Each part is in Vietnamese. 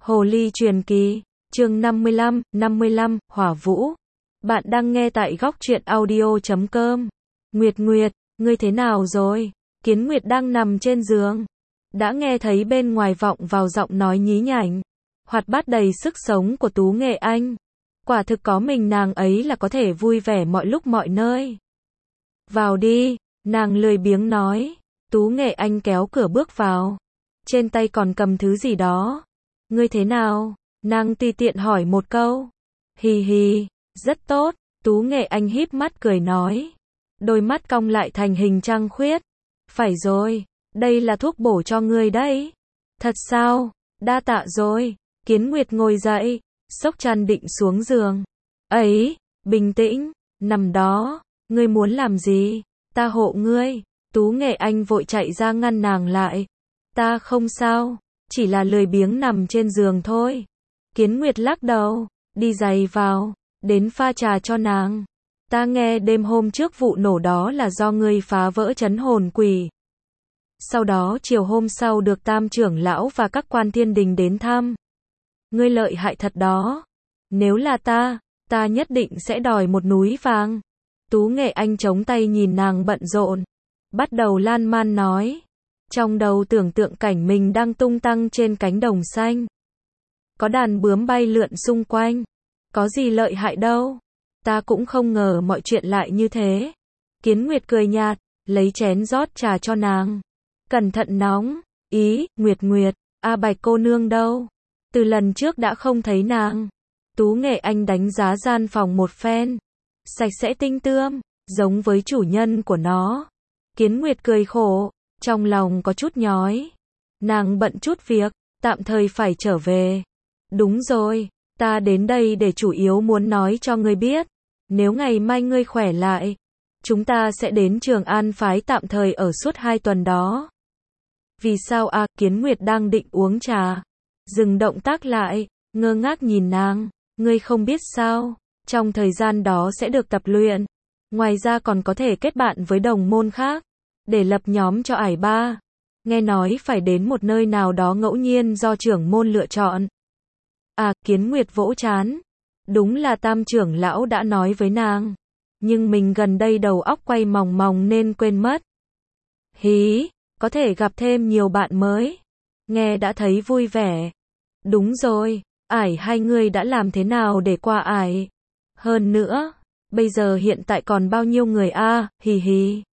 Hồ ly truyền kỳ, chương 55, Hỏa Vũ. Bạn đang nghe tại góc truyện audio.com. Nguyệt Nguyệt, ngươi thế nào rồi? Kiến Nguyệt đang nằm trên giường. Đã nghe thấy bên ngoài vọng vào giọng nói nhí nhảnh, hoạt bát đầy sức sống của Tú Nghệ Anh. Quả thực có mình nàng ấy là có thể vui vẻ mọi lúc mọi nơi. Vào đi, nàng lười biếng nói. Tú Nghệ Anh kéo cửa bước vào. Trên tay còn cầm thứ gì đó. Ngươi thế nào? Nàng tùy tiện hỏi một câu. Hì hì, rất tốt. Tú Nghệ Anh híp mắt cười nói. Đôi mắt cong lại thành hình trăng khuyết. Phải rồi, đây là thuốc bổ cho ngươi đấy. Thật sao? Đa tạ rồi. Kiến Nguyệt ngồi dậy, xốc chăn định xuống giường. Ấy, bình tĩnh, nằm đó. Ngươi muốn làm gì? Ta hộ ngươi. Tú Nghệ Anh vội chạy ra ngăn nàng lại. Ta không sao, chỉ là lười biếng nằm trên giường thôi. Kiến Nguyệt lắc đầu, đi giày vào, đến pha trà cho nàng. Ta nghe đêm hôm trước vụ nổ đó là do ngươi phá vỡ trấn hồn quỷ. Sau đó chiều hôm sau được Tam trưởng lão và các quan thiên đình đến thăm. Ngươi lợi hại thật đó. Nếu là ta nhất định sẽ đòi một núi vàng. Tú Nghệ Anh chống tay nhìn nàng bận rộn, bắt đầu lan man nói. Trong đầu tưởng tượng cảnh mình đang tung tăng trên cánh đồng xanh. Có đàn bướm bay lượn xung quanh. Có gì lợi hại đâu. Ta cũng không ngờ mọi chuyện lại như thế. Kiến Nguyệt cười nhạt, lấy chén rót trà cho nàng. Cẩn thận nóng. Ý, Nguyệt, Bạch cô nương đâu? Từ lần trước đã không thấy nàng. Tú Nghệ Anh đánh giá gian phòng một phen. Sạch sẽ tinh tươm, giống với chủ nhân của nó. Kiến Nguyệt cười khổ, trong lòng có chút nhói. Nàng bận chút việc, tạm thời phải trở về. Đúng rồi, ta đến đây để chủ yếu muốn nói cho ngươi biết. Nếu ngày mai ngươi khỏe lại, chúng ta sẽ đến Trường An phái tạm thời ở suốt 2 tuần đó. Vì sao Kiến Nguyệt đang định uống trà, dừng động tác lại, ngơ ngác nhìn nàng. Ngươi không biết sao, trong thời gian đó sẽ được tập luyện. Ngoài ra còn có thể kết bạn với đồng môn khác, để lập nhóm cho ải ba. Nghe nói phải đến một nơi nào đó ngẫu nhiên do trưởng môn lựa chọn. Kiến Nguyệt vỗ trán. Đúng là Tam trưởng lão đã nói với nàng. Nhưng mình gần đây đầu óc quay mòng mòng nên quên mất. Hí, có thể gặp thêm nhiều bạn mới. Nghe đã thấy vui vẻ. Đúng rồi, ải hai người đã làm thế nào để qua ải? Hơn nữa, bây giờ hiện tại còn bao nhiêu người hì hì.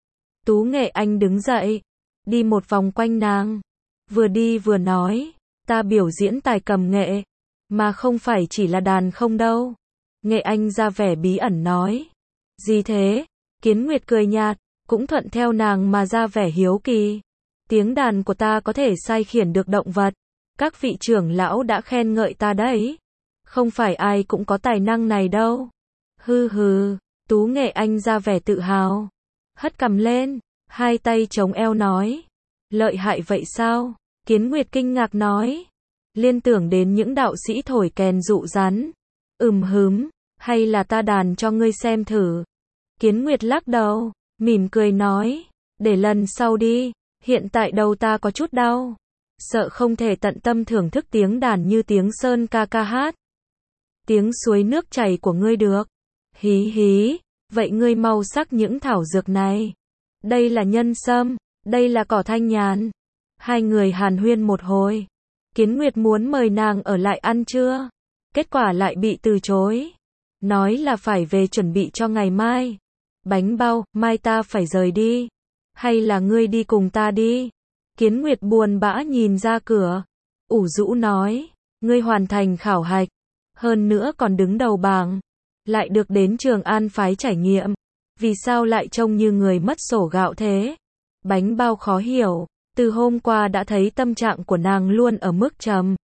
Tú Nghệ Anh đứng dậy, đi một vòng quanh nàng. Vừa đi vừa nói, ta biểu diễn tài cầm nghệ, mà không phải chỉ là đàn không đâu. Nghệ Anh ra vẻ bí ẩn nói. Gì thế? Kiến Nguyệt cười nhạt, cũng thuận theo nàng mà ra vẻ hiếu kỳ. Tiếng đàn của ta có thể sai khiển được động vật. Các vị trưởng lão đã khen ngợi ta đấy. Không phải ai cũng có tài năng này đâu. Hừ hừ, Tú Nghệ Anh ra vẻ tự hào. Hất cằm lên, hai tay chống eo nói. Lợi hại vậy sao? Kiến Nguyệt kinh ngạc nói. Liên tưởng đến những đạo sĩ thổi kèn dụ rắn. Hứm, hay là ta đàn cho ngươi xem thử. Kiến Nguyệt lắc đầu, mỉm cười nói. Để lần sau đi, hiện tại đầu ta có chút đau. Sợ không thể tận tâm thưởng thức tiếng đàn như tiếng sơn ca hát. Tiếng suối nước chảy của ngươi được. Hí hí, vậy ngươi mau sắc những thảo dược này. Đây là nhân sâm, đây là cỏ thanh nhàn. Hai người hàn huyên một hồi. Kiến Nguyệt muốn mời nàng ở lại ăn trưa. Kết quả lại bị từ chối. Nói là phải về chuẩn bị cho ngày mai. Bánh bao, mai ta phải rời đi. Hay là ngươi đi cùng ta đi? Kiến Nguyệt buồn bã nhìn ra cửa. Ủ rũ nói. Ngươi hoàn thành khảo hạch. Hơn nữa còn đứng đầu bảng. Lại được đến Trường An phái trải nghiệm. Vì sao lại trông như người mất sổ gạo thế? Bánh bao khó hiểu. Từ hôm qua đã thấy tâm trạng của nàng luôn ở mức trầm.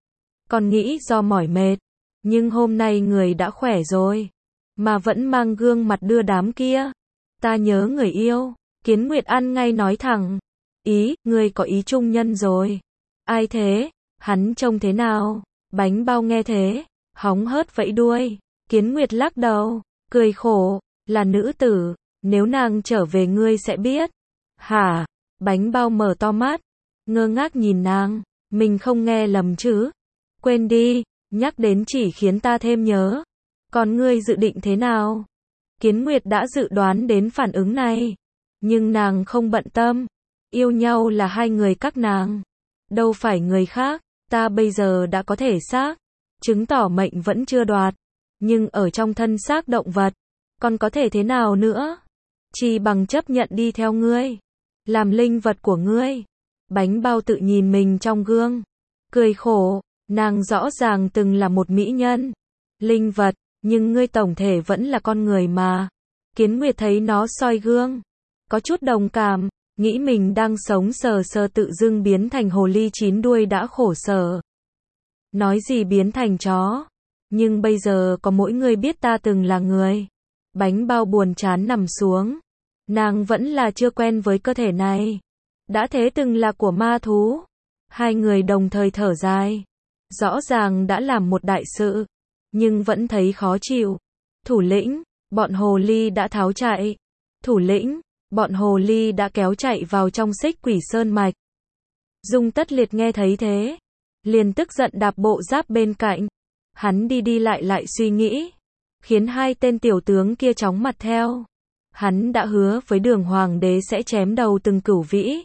Còn nghĩ do mỏi mệt. Nhưng hôm nay người đã khỏe rồi. Mà vẫn mang gương mặt đưa đám kia. Ta nhớ người yêu. Kiến Nguyệt ăn ngay nói thẳng. Ý, ngươi có ý trung nhân rồi. Ai thế? Hắn trông thế nào? Bánh bao nghe thế, hóng hớt vẫy đuôi. Kiến Nguyệt lắc đầu, cười khổ. Là nữ tử, nếu nàng trở về ngươi sẽ biết. Hả? Bánh bao mở to mắt, ngơ ngác nhìn nàng. Mình không nghe lầm chứ? Quên đi, nhắc đến chỉ khiến ta thêm nhớ. Còn ngươi dự định thế nào? Kiến Nguyệt đã dự đoán đến phản ứng này. Nhưng nàng không bận tâm. Yêu nhau là hai người các nàng. Đâu phải người khác. Ta bây giờ đã có thể xác. Chứng tỏ mệnh vẫn chưa đoạt. Nhưng ở trong thân xác động vật. Còn có thể thế nào nữa? Chỉ bằng chấp nhận đi theo ngươi. Làm linh vật của ngươi. Bánh bao tự nhìn mình trong gương. Cười khổ. Nàng rõ ràng từng là một mỹ nhân. Linh vật. Nhưng ngươi tổng thể vẫn là con người mà. Kiến Nguyệt thấy nó soi gương. Có chút đồng cảm. Nghĩ mình đang sống sờ sờ tự dưng biến thành hồ ly 9 đuôi đã khổ sở. Nói gì biến thành chó. Nhưng bây giờ có mỗi người biết ta từng là người. Bánh bao buồn chán nằm xuống. Nàng vẫn là chưa quen với cơ thể này. Đã thế từng là của ma thú. Hai người đồng thời thở dài. Rõ ràng đã làm một đại sự. Nhưng vẫn thấy khó chịu. Thủ lĩnh, bọn hồ ly đã tháo chạy. Thủ lĩnh, bọn hồ ly đã kéo chạy vào trong Xích Quỷ Sơn mạch. Dung Tất Liệt nghe thấy thế. Liền tức giận đạp bộ giáp bên cạnh. Hắn đi đi lại suy nghĩ. Khiến hai tên tiểu tướng kia chóng mặt theo. Hắn đã hứa với Đường Hoàng đế sẽ chém đầu từng cửu vĩ.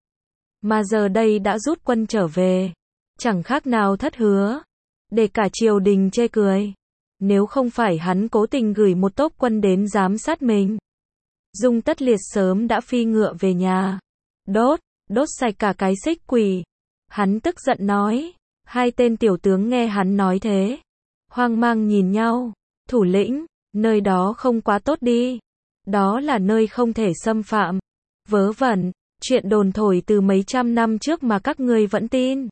Mà giờ đây đã rút quân trở về. Chẳng khác nào thất hứa. Để cả triều đình chê cười. Nếu không phải hắn cố tình gửi một tốp quân đến giám sát mình. Dung Tất Liệt sớm đã phi ngựa về nhà. Đốt sạch cả cái xích quỷ. Hắn tức giận nói. Hai tên tiểu tướng nghe hắn nói thế. Hoang mang nhìn nhau. Thủ lĩnh, nơi đó không quá tốt đi. Đó là nơi không thể xâm phạm. Vớ vẩn, chuyện đồn thổi từ mấy trăm năm trước mà các ngươi vẫn tin.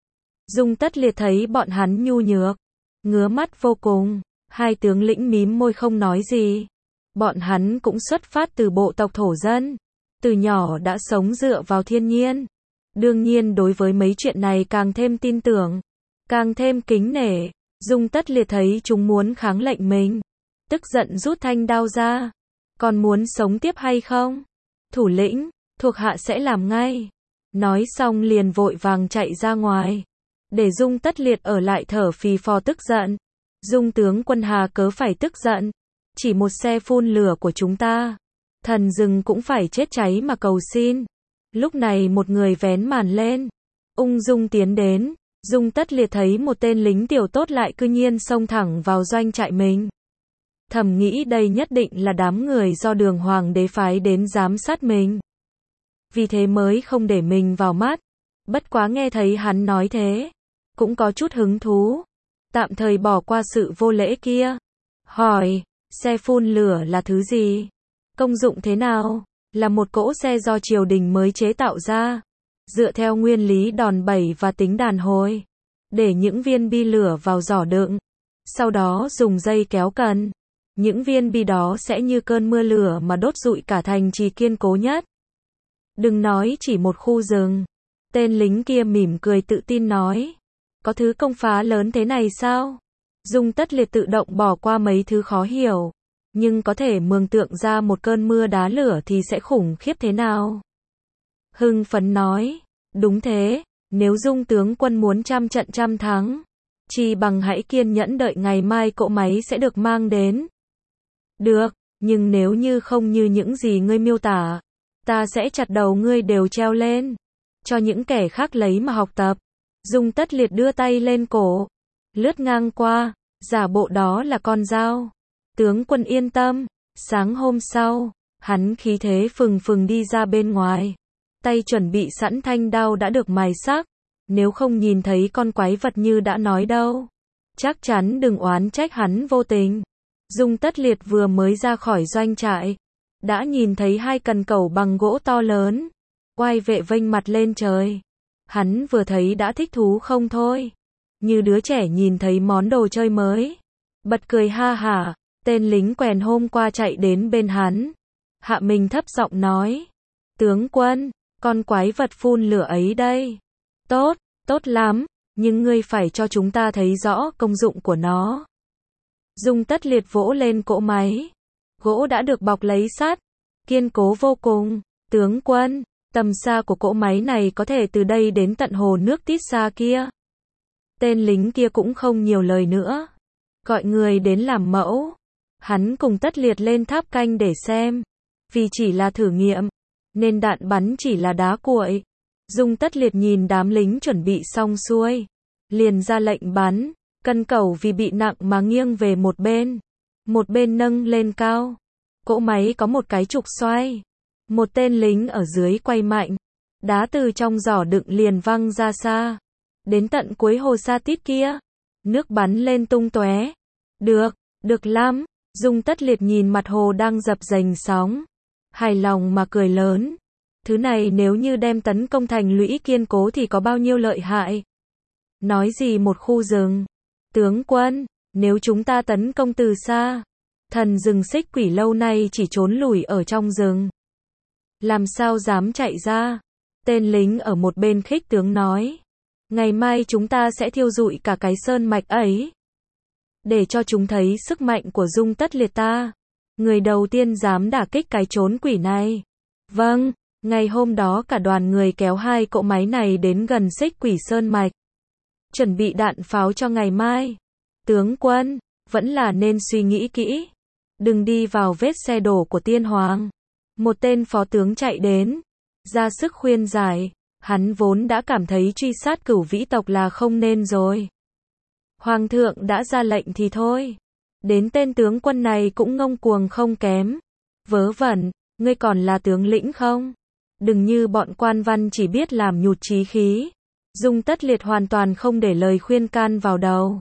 Dung Tất Liệt thấy bọn hắn nhu nhược. Ngứa mắt vô cùng. Hai tướng lĩnh mím môi không nói gì. Bọn hắn cũng xuất phát từ bộ tộc thổ dân. Từ nhỏ đã sống dựa vào thiên nhiên. Đương nhiên đối với mấy chuyện này càng thêm tin tưởng. Càng thêm kính nể. Dung Tất Liệt thấy chúng muốn kháng lệnh mình. Tức giận rút thanh đao ra. Còn muốn sống tiếp hay không? Thủ lĩnh, thuộc hạ sẽ làm ngay. Nói xong liền vội vàng chạy ra ngoài. Để Dung Tất Liệt ở lại thở phì phò tức giận. Dung tướng quân hà cớ phải tức giận. Chỉ một xe phun lửa của chúng ta. Thần rừng cũng phải chết cháy mà cầu xin. Lúc này một người vén màn lên. Ung dung tiến đến. Dung Tất Liệt thấy một tên lính tiểu tốt lại cư nhiên xông thẳng vào doanh trại mình. Thầm nghĩ đây nhất định là đám người do Đường Hoàng đế phái đến giám sát mình. Vì thế mới không để mình vào mắt. Bất quá nghe thấy hắn nói thế. Cũng có chút hứng thú. Tạm thời bỏ qua sự vô lễ kia. Hỏi, xe phun lửa là thứ gì? Công dụng thế nào? Là một cỗ xe do triều đình mới chế tạo ra. Dựa theo nguyên lý đòn bẩy và tính đàn hồi. Để những viên bi lửa vào giỏ đựng. Sau đó dùng dây kéo cần. Những viên bi đó sẽ như cơn mưa lửa mà đốt rụi cả thành trì kiên cố nhất. Đừng nói chỉ một khu rừng. Tên lính kia mỉm cười tự tin nói. Có thứ công phá lớn thế này sao? Dung Tất Liệt tự động bỏ qua mấy thứ khó hiểu. Nhưng có thể mường tượng ra một cơn mưa đá lửa thì sẽ khủng khiếp thế nào? Hưng phấn nói. Đúng thế, nếu Dung tướng quân muốn trăm trận trăm thắng. Chỉ bằng hãy kiên nhẫn đợi ngày mai cỗ máy sẽ được mang đến. Được, nhưng nếu như không như những gì ngươi miêu tả. Ta sẽ chặt đầu ngươi đều treo lên. Cho những kẻ khác lấy mà học tập. Dung Tất Liệt đưa tay lên cổ. Lướt ngang qua. Giả bộ đó là con dao. Tướng quân yên tâm. Sáng hôm sau. Hắn khí thế phừng phừng đi ra bên ngoài. Tay chuẩn bị sẵn thanh đao đã được mài sắc. Nếu không nhìn thấy con quái vật như đã nói đâu. Chắc chắn đừng oán trách hắn vô tình. Dung Tất Liệt vừa mới ra khỏi doanh trại. Đã nhìn thấy hai cần cẩu bằng gỗ to lớn. Oai vệ vênh mặt lên trời. Hắn vừa thấy đã thích thú không thôi. Như đứa trẻ nhìn thấy món đồ chơi mới. Bật cười ha hả. Tên lính quèn hôm qua chạy đến bên hắn. Hạ mình thấp giọng nói. Tướng quân, con quái vật phun lửa ấy đây. Tốt, tốt lắm. Nhưng ngươi phải cho chúng ta thấy rõ công dụng của nó. Dung Tất Liệt vỗ lên cỗ máy. Gỗ đã được bọc lấy sắt. Kiên cố vô cùng. Tướng quân, tầm xa của cỗ máy này có thể từ đây đến tận hồ nước Tít xa kia. Tên lính kia cũng không nhiều lời nữa. Gọi người đến làm mẫu. Hắn cùng Tất Liệt lên tháp canh để xem. Vì chỉ là thử nghiệm, nên đạn bắn chỉ là đá cuội. Dung Tất Liệt nhìn đám lính chuẩn bị xong xuôi, liền ra lệnh bắn. Cân cẩu vì bị nặng mà nghiêng về một bên nâng lên cao. Cỗ máy có một cái trục xoay. Một tên lính ở dưới quay mạnh. Đá từ trong giỏ đựng liền văng ra xa. Đến tận cuối hồ sa tít kia. Nước bắn lên tung tóe. Được lắm. Dung Tất Liệt nhìn mặt hồ đang dập dềnh sóng. Hài lòng mà cười lớn. Thứ này nếu như đem tấn công thành lũy kiên cố thì có bao nhiêu lợi hại. Nói gì một khu rừng. Tướng quân, nếu chúng ta tấn công từ xa, thần rừng Xích Quỷ lâu nay chỉ trốn lủi ở trong rừng. Làm sao dám chạy ra? Tên lính ở một bên khích tướng nói. Ngày mai chúng ta sẽ thiêu rụi cả cái sơn mạch ấy. Để cho chúng thấy sức mạnh của Dung Tất Liệt ta. Người đầu tiên dám đả kích cái trốn quỷ này. Vâng, ngày hôm đó cả đoàn người kéo 2 cỗ máy này đến gần Xích Quỷ sơn mạch. Chuẩn bị đạn pháo cho ngày mai. Tướng quân, vẫn là nên suy nghĩ kỹ. Đừng đi vào vết xe đổ của tiên hoàng. Một tên phó tướng chạy đến, ra sức khuyên giải. Hắn vốn đã cảm thấy truy sát Cửu Vĩ tộc là không nên rồi. Hoàng thượng đã ra lệnh thì thôi. Đến tên tướng quân này cũng ngông cuồng không kém. Vớ vẩn, ngươi còn là tướng lĩnh không? Đừng như bọn quan văn chỉ biết làm nhụt chí khí. Dung Tất Liệt hoàn toàn không để lời khuyên can vào đầu.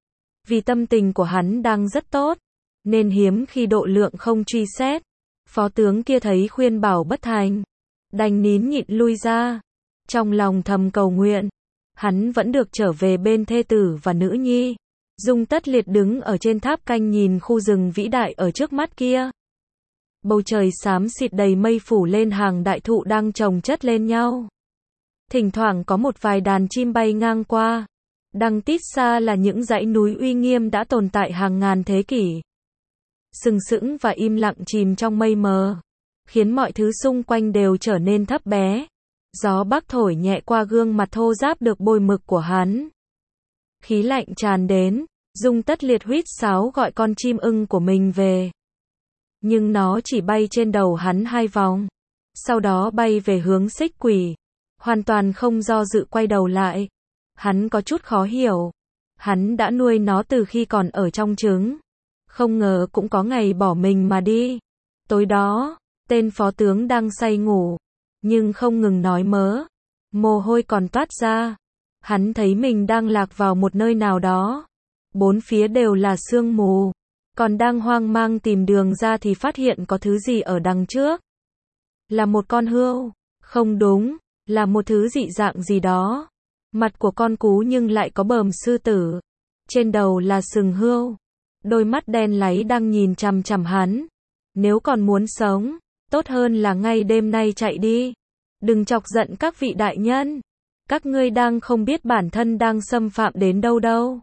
Vì tâm tình của hắn đang rất tốt, nên hiếm khi độ lượng không truy xét. Phó tướng kia thấy khuyên bảo bất thành, đành nín nhịn lui ra. Trong lòng thầm cầu nguyện, hắn vẫn được trở về bên thê tử và nữ nhi. Dung Tất Liệt đứng ở trên tháp canh nhìn khu rừng vĩ đại ở trước mắt kia. Bầu trời xám xịt đầy mây phủ lên hàng đại thụ đang chồng chất lên nhau. Thỉnh thoảng có một vài đàn chim bay ngang qua. Đằng tít xa là những dãy núi uy nghiêm đã tồn tại hàng ngàn thế kỷ. Sừng sững và im lặng chìm trong mây mờ, khiến mọi thứ xung quanh đều trở nên thấp bé. Gió bắc thổi nhẹ qua gương mặt thô ráp được bôi mực của hắn. Khí lạnh tràn đến, Dung Tất Liệt huýt sáo gọi con chim ưng của mình về. Nhưng nó chỉ bay trên đầu hắn 2 vòng, sau đó bay về hướng Xích Quỷ, hoàn toàn không do dự quay đầu lại. Hắn có chút khó hiểu. Hắn đã nuôi nó từ khi còn ở trong trứng. Không ngờ cũng có ngày bỏ mình mà đi. Tối đó, tên phó tướng đang say ngủ, nhưng không ngừng nói mớ. Mồ hôi còn toát ra. Hắn thấy mình đang lạc vào một nơi nào đó. 4 phía đều là sương mù. Còn đang hoang mang tìm đường ra thì phát hiện có thứ gì ở đằng trước. Là một con hươu. Không đúng, là một thứ dị dạng gì đó. Mặt của con cú nhưng lại có bờm sư tử. Trên đầu là sừng hươu. Đôi mắt đen láy đang nhìn chằm chằm hắn. Nếu còn muốn sống, tốt hơn là ngay đêm nay chạy đi. Đừng chọc giận các vị đại nhân. Các ngươi đang không biết bản thân đang xâm phạm đến đâu đâu.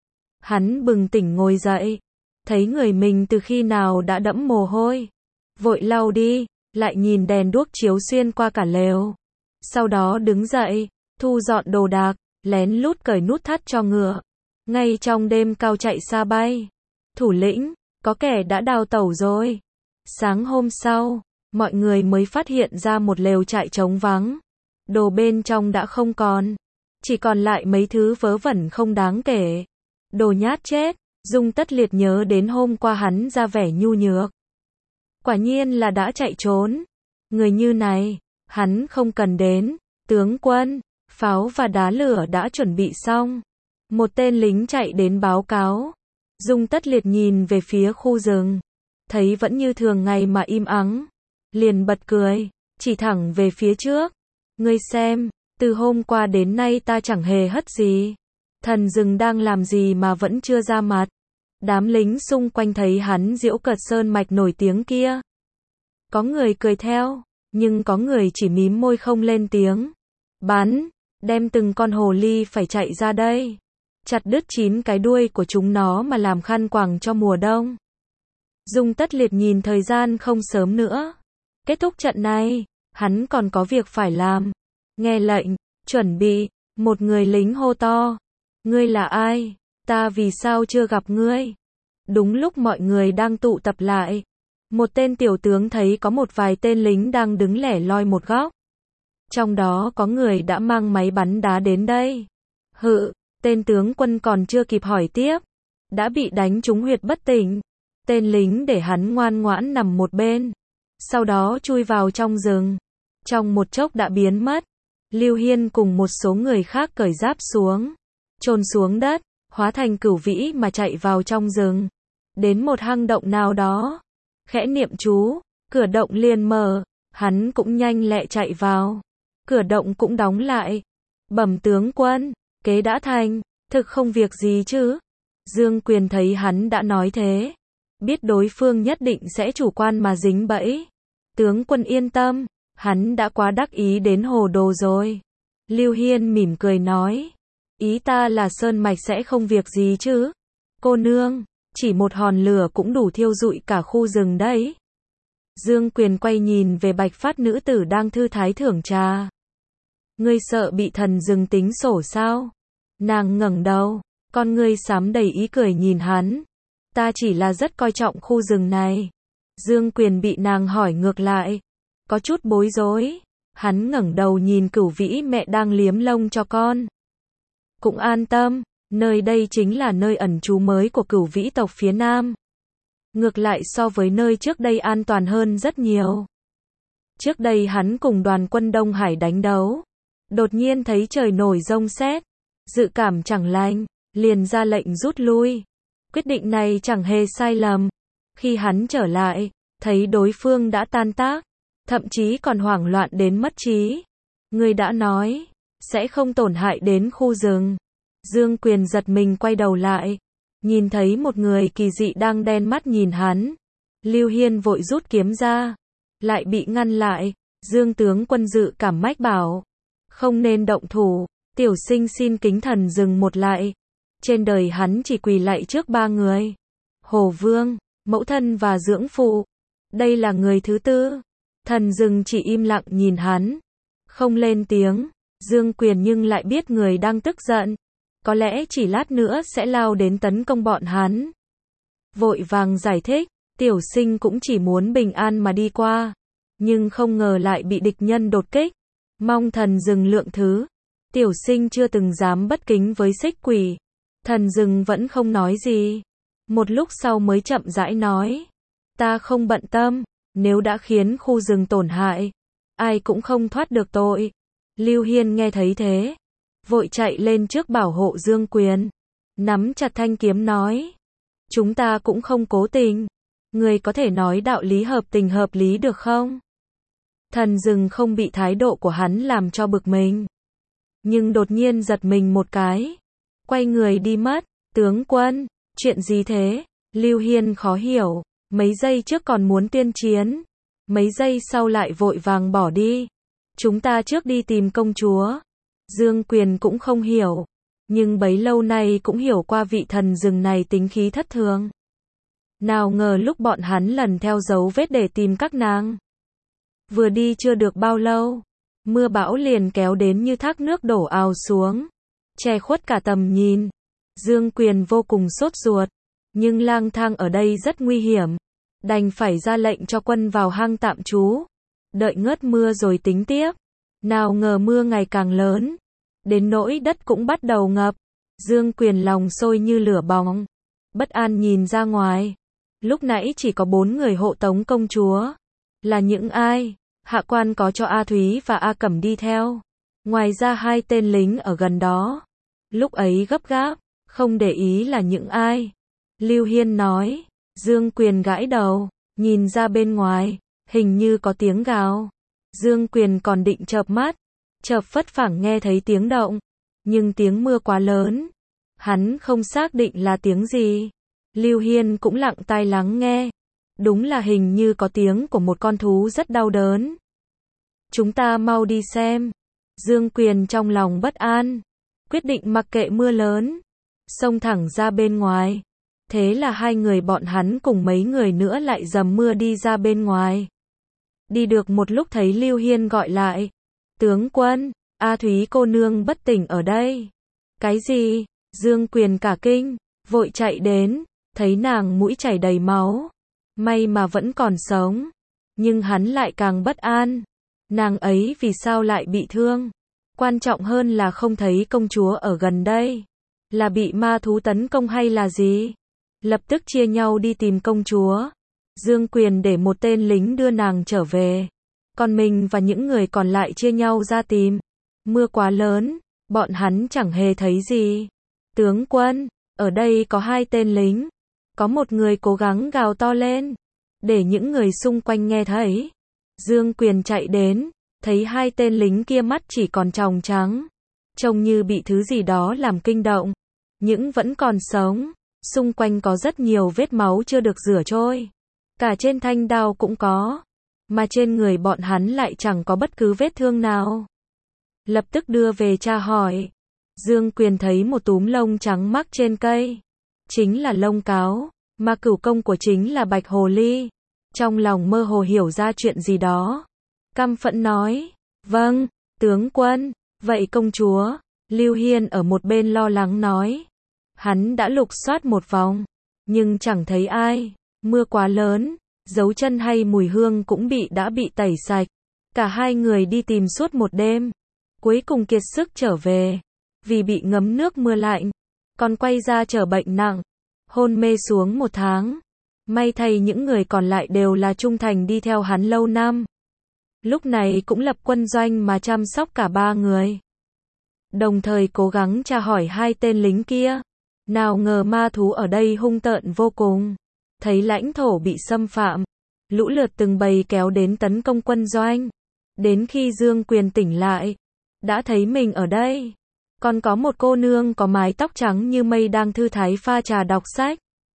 Hắn bừng tỉnh ngồi dậy. Thấy người mình từ khi nào đã đẫm mồ hôi. Vội lau đi, lại nhìn đèn đuốc chiếu xuyên qua cả lều. Sau đó đứng dậy, thu dọn đồ đạc, lén lút cởi nút thắt cho ngựa. Ngay trong đêm cao chạy xa bay. Thủ lĩnh, có kẻ đã đào tẩu rồi. Sáng hôm sau, mọi người mới phát hiện ra một lều trại trống vắng. Đồ bên trong đã không còn. Chỉ còn lại mấy thứ vớ vẩn không đáng kể. Đồ nhát chết. Dung Tất Liệt nhớ đến hôm qua hắn ra vẻ nhu nhược. Quả nhiên là đã chạy trốn. Người như này, hắn không cần đến. Tướng quân, pháo và đá lửa đã chuẩn bị xong. Một tên lính chạy đến báo cáo. Dung Tất Liệt nhìn về phía khu rừng. Thấy vẫn như thường ngày mà im ắng. Liền bật cười, chỉ thẳng về phía trước. Ngươi xem, từ hôm qua đến nay ta chẳng hề hất gì. Thần rừng đang làm gì mà vẫn chưa ra mặt. Đám lính xung quanh thấy hắn giễu cợt sơn mạch nổi tiếng kia. Có người cười theo, nhưng có người chỉ mím môi không lên tiếng. Bắn, đem từng con hồ ly phải chạy ra đây. Chặt đứt 9 cái đuôi của chúng nó mà làm khăn quàng cho mùa đông. Dung Tất Liệt nhìn thời gian không sớm nữa. Kết thúc trận này, hắn còn có việc phải làm. Nghe lệnh, chuẩn bị, một người lính hô to. Ngươi là ai? Ta vì sao chưa gặp ngươi? Đúng lúc mọi người đang tụ tập lại, một tên tiểu tướng thấy có một vài tên lính đang đứng lẻ loi một góc. Trong đó có người đã mang máy bắn đá đến đây. Tên tướng quân còn chưa kịp hỏi tiếp, đã bị đánh trúng huyệt bất tỉnh. Tên lính để hắn ngoan ngoãn nằm một bên, sau đó chui vào trong rừng. Trong một chốc đã biến mất. Lưu Hiên cùng một số người khác cởi giáp xuống, chôn xuống đất, hóa thành cửu vĩ mà chạy vào trong rừng. Đến một hang động nào đó, khẽ niệm chú, cửa động liền mở, hắn cũng nhanh lẹ chạy vào. Cửa động cũng đóng lại. Bẩm tướng quân, kế đã thành, thực không việc gì chứ? Dương Quyền thấy hắn đã nói thế, biết đối phương nhất định sẽ chủ quan mà dính bẫy. Tướng quân yên tâm, hắn đã quá đắc ý đến hồ đồ rồi. Lưu Hiên mỉm cười nói, ý ta là sơn mạch sẽ không việc gì chứ? Cô nương, chỉ một hòn lửa cũng đủ thiêu rụi cả khu rừng đấy. Dương Quyền quay nhìn về Bạch Phát nữ tử đang thư thái thưởng trà. Ngươi sợ bị thần rừng tính sổ sao? Nàng ngẩng đầu, con ngươi xám đầy ý cười nhìn hắn. Ta chỉ là rất coi trọng khu rừng này. Dương Quyền bị nàng hỏi ngược lại, có chút bối rối. Hắn ngẩng đầu nhìn Cửu Vĩ mẹ đang liếm lông cho con. Cũng an tâm, nơi đây chính là nơi ẩn trú mới của Cửu Vĩ tộc phía Nam. Ngược lại so với nơi trước đây an toàn hơn rất nhiều. Trước đây hắn cùng đoàn quân Đông Hải đánh đấu, đột nhiên thấy trời nổi giông sét, dự cảm chẳng lành, liền ra lệnh rút lui. Quyết định này chẳng hề sai lầm. Khi hắn trở lại, thấy đối phương đã tan tác, thậm chí còn hoảng loạn đến mất trí. Ngươi đã nói, sẽ không tổn hại đến khu rừng. Dương Quyền giật mình quay đầu lại, nhìn thấy một người kỳ dị đang đen mắt nhìn hắn. Lưu Hiên vội rút kiếm ra, lại bị ngăn lại. Dương tướng quân dự cảm mách bảo, không nên động thủ. Tiểu sinh xin kính thần dừng một lại. Trên đời hắn chỉ quỳ lạy trước 3 người: Hồ Vương, mẫu thân và dưỡng phụ. Đây là người thứ 4. Thần dừng chỉ im lặng nhìn hắn, không lên tiếng. Dương Quyền nhưng lại biết người đang tức giận, có lẽ chỉ lát nữa sẽ lao đến tấn công bọn hắn. Vội vàng giải thích, tiểu sinh cũng chỉ muốn bình an mà đi qua, nhưng không ngờ lại bị địch nhân đột kích. Mong thần dừng lượng thứ. Tiểu sinh chưa từng dám bất kính với xích quỷ. Thần dừng vẫn không nói gì. Một lúc sau mới chậm rãi nói, ta không bận tâm, nếu đã khiến khu rừng tổn hại, ai cũng không thoát được tội. Lưu Hiên nghe thấy thế, vội chạy lên trước bảo hộ Dương Quyền, nắm chặt thanh kiếm nói, chúng ta cũng không cố tình, người có thể nói đạo lý hợp tình hợp lý được không? Thần dừng không bị thái độ của hắn làm cho bực mình, nhưng đột nhiên giật mình một cái, quay người đi mất. Tướng quân, chuyện gì thế? Lưu Hiên khó hiểu, mấy giây trước còn muốn tuyên chiến, mấy giây sau lại vội vàng bỏ đi. Chúng ta trước đi tìm công chúa. Dương Quyền cũng không hiểu, nhưng bấy lâu nay cũng hiểu qua vị thần rừng này tính khí thất thường. Nào ngờ lúc bọn hắn lần theo dấu vết để tìm các nàng, vừa đi chưa được bao lâu, mưa bão liền kéo đến như thác nước đổ ào xuống, che khuất cả tầm nhìn. Dương Quyền vô cùng sốt ruột, nhưng lang thang ở đây rất nguy hiểm, đành phải ra lệnh cho quân vào hang tạm trú, đợi ngớt mưa rồi tính tiếp. Nào ngờ mưa ngày càng lớn, đến nỗi đất cũng bắt đầu ngập. Dương Quyền lòng sôi như lửa bỏng, bất an nhìn ra ngoài. Lúc nãy chỉ có 4 người hộ tống công chúa. Là những ai? Hạ quan có cho A Thúy và A Cẩm đi theo, ngoài ra 2 tên lính ở gần đó. Lúc ấy gấp gáp, không để ý là những ai. Lưu Hiên nói. Dương Quyền gãi đầu, nhìn ra bên ngoài, hình như có tiếng gào. Dương Quyền còn định chợp mắt, chợp phất phẳng nghe thấy tiếng động, nhưng tiếng mưa quá lớn, hắn không xác định là tiếng gì. Lưu Hiên cũng lặng tai lắng nghe, đúng là hình như có tiếng của một con thú rất đau đớn. Chúng ta mau đi xem. Dương Quyền trong lòng bất an, quyết định mặc kệ mưa lớn, xông thẳng ra bên ngoài. Thế là 2 người bọn hắn cùng mấy người nữa lại dầm mưa đi ra bên ngoài. Đi được một lúc thấy Lưu Hiên gọi lại, tướng quân, A Thúy cô nương bất tỉnh ở đây. Cái gì? Dương Quyền cả kinh, vội chạy đến, thấy nàng mũi chảy đầy máu. May mà vẫn còn sống. Nhưng hắn lại càng bất an. Nàng ấy vì sao lại bị thương? Quan trọng hơn là không thấy công chúa ở gần đây. Là bị ma thú tấn công hay là gì? Lập tức chia nhau đi tìm công chúa. Dương Quyền để một tên lính đưa nàng trở về. Còn mình và những người còn lại chia nhau ra tìm. Mưa quá lớn, bọn hắn chẳng hề thấy gì. Tướng quân, ở đây có 2 tên lính. Có một người cố gắng gào to lên, để những người xung quanh nghe thấy. Dương Quyền chạy đến, thấy 2 tên lính kia mắt chỉ còn tròng trắng. Trông như bị thứ gì đó làm kinh động. Những vẫn còn sống. Xung quanh có rất nhiều vết máu chưa được rửa trôi. Cả trên thanh đao cũng có. Mà trên người bọn hắn lại chẳng có bất cứ vết thương nào. Lập tức đưa về tra hỏi. Dương Quyền thấy một túm lông trắng mắc trên cây. Chính là lông cáo, mà cửu công của chính là Bạch Hồ Ly. Trong lòng mơ hồ hiểu ra chuyện gì đó. Căm phẫn nói, vâng, tướng quân, vậy công chúa. Lưu Hiên ở một bên lo lắng nói. Hắn đã lục soát một vòng, nhưng chẳng thấy ai. Mưa quá lớn, dấu chân hay mùi hương cũng đã bị tẩy sạch. Cả 2 người đi tìm suốt một đêm. Cuối cùng kiệt sức trở về. Vì bị ngấm nước mưa lạnh. Còn quay ra trở bệnh nặng. Hôn mê xuống 1 tháng. May thay những người còn lại đều là trung thành đi theo hắn lâu năm. Lúc này cũng lập quân doanh mà chăm sóc cả 3 người. Đồng thời cố gắng tra hỏi 2 tên lính kia. Nào ngờ ma thú ở đây hung tợn vô cùng. Thấy lãnh thổ bị xâm phạm, lũ lượt từng bầy kéo đến tấn công quân doanh. Đến khi Dương Quyền tỉnh lại, đã thấy mình ở đây. Còn có một cô nương có mái tóc trắng như mây đang thư thái pha trà đọc sách.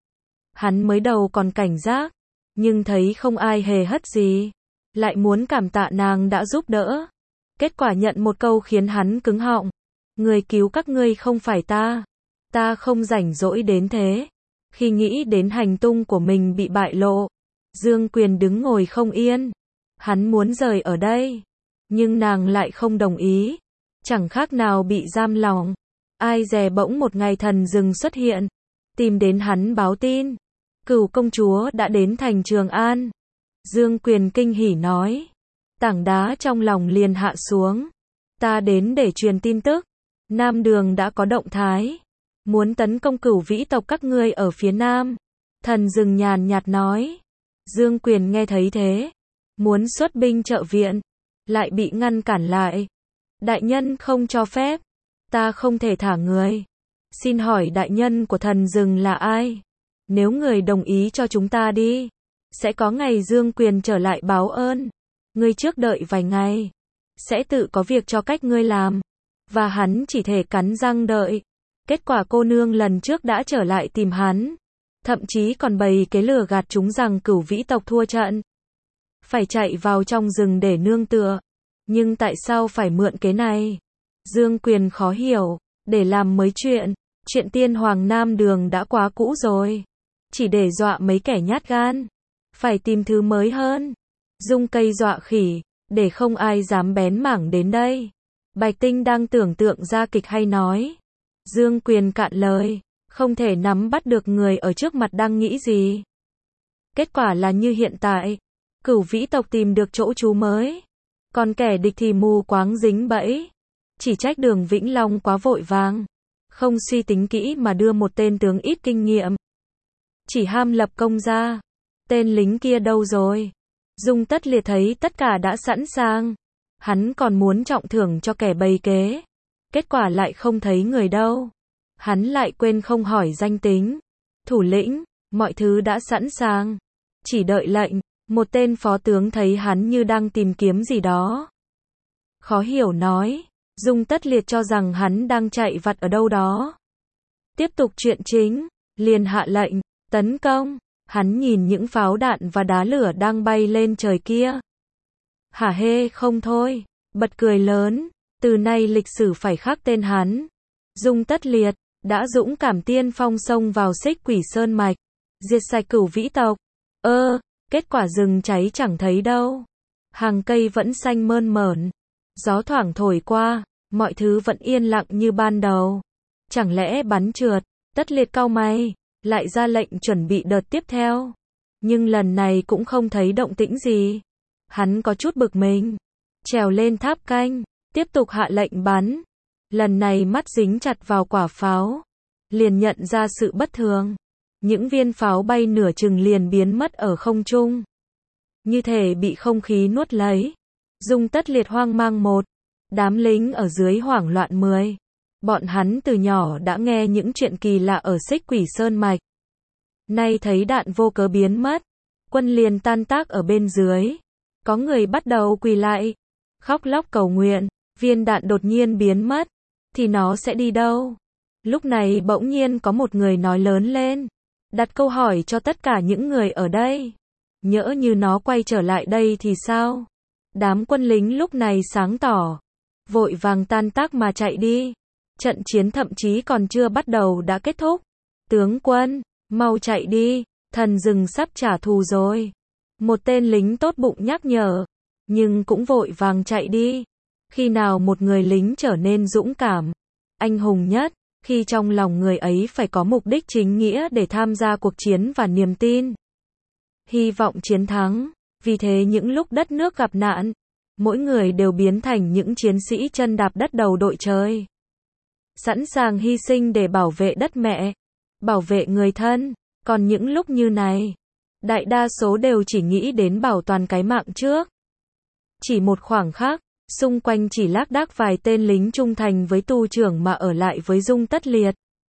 Hắn mới đầu còn cảnh giác, nhưng thấy không ai hề hất gì. Lại muốn cảm tạ nàng đã giúp đỡ. Kết quả nhận một câu khiến hắn cứng họng. Người cứu các ngươi không phải ta. Ta không rảnh rỗi đến thế. Khi nghĩ đến hành tung của mình bị bại lộ, Dương Quyền đứng ngồi không yên. Hắn muốn rời ở đây, nhưng nàng lại không đồng ý. Chẳng khác nào bị giam lòng. Ai dè bỗng một ngày thần rừng xuất hiện, tìm đến hắn báo tin. Cửu công chúa đã đến thành Trường An. Dương Quyền kinh hỉ nói. Tảng đá trong lòng liền hạ xuống. Ta đến để truyền tin tức. Nam Đường đã có động thái. Muốn tấn công Cửu Vĩ tộc các ngươi ở phía Nam. Thần rừng nhàn nhạt nói. Dương Quyền nghe thấy thế. Muốn xuất binh trợ viện. Lại bị ngăn cản lại. Đại nhân không cho phép. Ta không thể thả người. Xin hỏi đại nhân của thần rừng là ai? Nếu người đồng ý cho chúng ta đi, sẽ có ngày Dương Quyền trở lại báo ơn. Ngươi trước đợi vài ngày. Sẽ tự có việc cho cách ngươi làm. Và hắn chỉ thể cắn răng đợi. Kết quả cô nương lần trước đã trở lại tìm hắn. Thậm chí còn bày kế lừa gạt chúng rằng Cửu Vĩ tộc thua trận. Phải chạy vào trong rừng để nương tựa. Nhưng tại sao phải mượn kế này? Dương Quyền khó hiểu. Để làm mới chuyện. Chuyện tiên hoàng Nam Đường đã quá cũ rồi. Chỉ để dọa mấy kẻ nhát gan. Phải tìm thứ mới hơn. Dung cây dọa khỉ. Để không ai dám bén mảng đến đây. Bạch Tinh đang tưởng tượng ra kịch hay nói. Dương Quyền cạn lời. Không thể nắm bắt được người ở trước mặt đang nghĩ gì. Kết quả là như hiện tại. Cửu Vĩ tộc tìm được chỗ trú mới. Còn kẻ địch thì mù quáng dính bẫy. Chỉ trách Đường Vĩnh Long quá vội vàng. Không suy tính kỹ mà đưa một tên tướng ít kinh nghiệm. Chỉ ham lập công ra. Tên lính kia đâu rồi? Dung Tất Liệt thấy tất cả đã sẵn sàng. Hắn còn muốn trọng thưởng cho kẻ bày kế. Kết quả lại không thấy người đâu. Hắn lại quên không hỏi danh tính. Thủ lĩnh, mọi thứ đã sẵn sàng. Chỉ đợi lệnh. Một tên phó tướng thấy hắn như đang tìm kiếm gì đó. Khó hiểu nói. Dung Tất Liệt cho rằng hắn đang chạy vặt ở đâu đó. Tiếp tục chuyện chính. Liền hạ lệnh. Tấn công. Hắn nhìn những pháo đạn và đá lửa đang bay lên trời kia. Hả hê không thôi. Bật cười lớn. Từ nay lịch sử phải khắc tên hắn. Dung Tất Liệt. Đã dũng cảm tiên phong xông vào Xích Quỷ Sơn Mạch. Diệt sạch Cửu Vĩ tộc. Kết quả rừng cháy chẳng thấy đâu. Hàng cây vẫn xanh mơn mởn. Gió thoảng thổi qua. Mọi thứ vẫn yên lặng như ban đầu. Chẳng lẽ bắn trượt? Tất Liệt cau mày, lại ra lệnh chuẩn bị đợt tiếp theo. Nhưng lần này cũng không thấy động tĩnh gì. Hắn có chút bực mình. Trèo lên tháp canh, tiếp tục hạ lệnh bắn. Lần này mắt dính chặt vào quả pháo. Liền nhận ra sự bất thường. Những viên pháo bay nửa chừng liền biến mất ở không trung. Như thể bị không khí nuốt lấy. Dung Tất Liệt hoang mang một. Đám lính ở dưới hoảng loạn 10. Bọn hắn từ nhỏ đã nghe những chuyện kỳ lạ ở Xích Quỷ Sơn Mạch. Nay thấy đạn vô cớ biến mất. Quân liền tan tác ở bên dưới. Có người bắt đầu quỳ lại. Khóc lóc cầu nguyện. Viên đạn đột nhiên biến mất. Thì nó sẽ đi đâu? Lúc này bỗng nhiên có một người nói lớn lên. Đặt câu hỏi cho tất cả những người ở đây. Nhỡ như nó quay trở lại đây thì sao? Đám quân lính lúc này sáng tỏ. Vội vàng tan tác mà chạy đi. Trận chiến thậm chí còn chưa bắt đầu đã kết thúc. Tướng quân, mau chạy đi, thần rừng sắp trả thù rồi. Một tên lính tốt bụng nhắc nhở. Nhưng cũng vội vàng chạy đi. Khi nào một người lính trở nên dũng cảm, anh hùng nhất, khi trong lòng người ấy phải có mục đích chính nghĩa để tham gia cuộc chiến và niềm tin. Hy vọng chiến thắng. Vì thế những lúc đất nước gặp nạn, mỗi người đều biến thành những chiến sĩ chân đạp đất đầu đội trời. Sẵn sàng hy sinh để bảo vệ đất mẹ, bảo vệ người thân. Còn những lúc như này, đại đa số đều chỉ nghĩ đến bảo toàn cái mạng trước. Chỉ một khoảng khắc, xung quanh chỉ lác đác vài tên lính trung thành với tu trưởng mà ở lại với Dung Tất Liệt.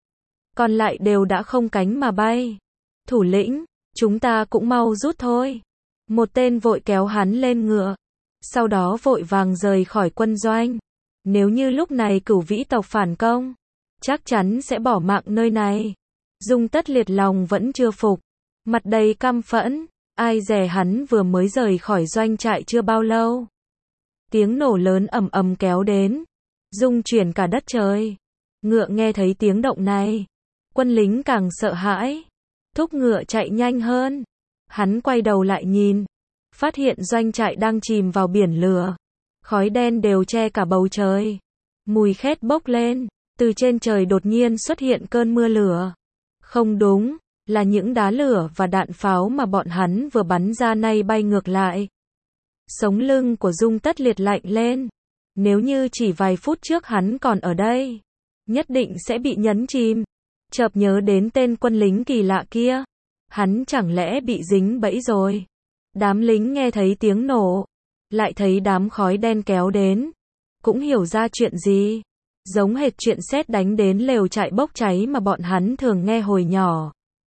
Còn lại đều đã không cánh mà bay. Thủ lĩnh, chúng ta cũng mau rút thôi. Một tên vội kéo hắn lên ngựa. Sau đó vội vàng rời khỏi quân doanh. Nếu như lúc này Cửu Vĩ tộc phản công, chắc chắn sẽ bỏ mạng nơi này. Dung Tất Liệt lòng vẫn chưa phục. Mặt đầy căm phẫn. Ai dè hắn vừa mới rời khỏi doanh trại chưa bao lâu. Tiếng nổ lớn ầm ầm kéo đến. Rung chuyển cả đất trời. Ngựa nghe thấy tiếng động này. Quân lính càng sợ hãi. Thúc ngựa chạy nhanh hơn. Hắn quay đầu lại nhìn. Phát hiện doanh trại đang chìm vào biển lửa. Khói đen đều che cả bầu trời. Mùi khét bốc lên. Từ trên trời đột nhiên xuất hiện cơn mưa lửa. Không đúng, là những đá lửa và đạn pháo mà bọn hắn vừa bắn ra nay bay ngược lại. Sống lưng của Dung Tất Liệt lạnh lên. Nếu như chỉ vài phút trước hắn còn ở đây, nhất định sẽ bị nhấn chìm. Chợt nhớ đến tên quân lính kỳ lạ kia. Hắn chẳng lẽ bị dính bẫy rồi? Đám lính nghe thấy tiếng nổ, lại thấy đám khói đen kéo đến. Cũng hiểu ra chuyện gì. Giống hệt chuyện sét đánh đến lều trại bốc cháy mà bọn hắn thường nghe hồi nhỏ.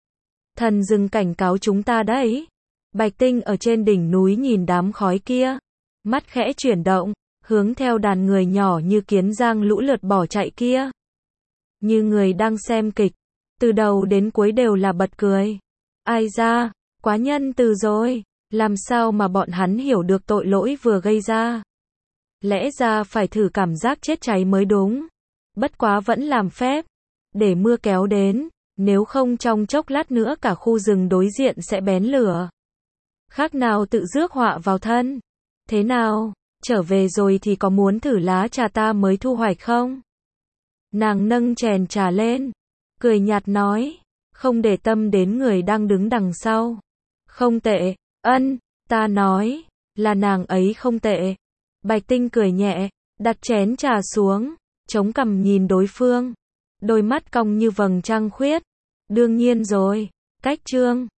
Thần rừng cảnh cáo chúng ta đấy. Bạch Tinh ở trên đỉnh núi nhìn đám khói kia. Mắt khẽ chuyển động, hướng theo đàn người nhỏ như kiến giang lũ lượt bỏ chạy kia. Như người đang xem kịch. Từ đầu đến cuối đều là bật cười. Ai ra, quá nhân từ rồi. Làm sao mà bọn hắn hiểu được tội lỗi vừa gây ra. Lẽ ra phải thử cảm giác chết cháy mới đúng. Bất quá vẫn làm phép. Để mưa kéo đến. Nếu không trong chốc lát nữa cả khu rừng đối diện sẽ bén lửa. Khác nào tự rước họa vào thân. Thế nào, trở về rồi thì có muốn thử lá trà ta mới thu hoạch không? Nàng nâng chén trà lên. Cười nhạt nói. Không để tâm đến người đang đứng đằng sau. Không tệ, ta nói. Là nàng ấy không tệ. Bạch Tinh cười nhẹ. Đặt chén trà xuống. Chống cằm nhìn đối phương. Đôi mắt cong như vầng trăng khuyết. Đương nhiên rồi. Cách trương.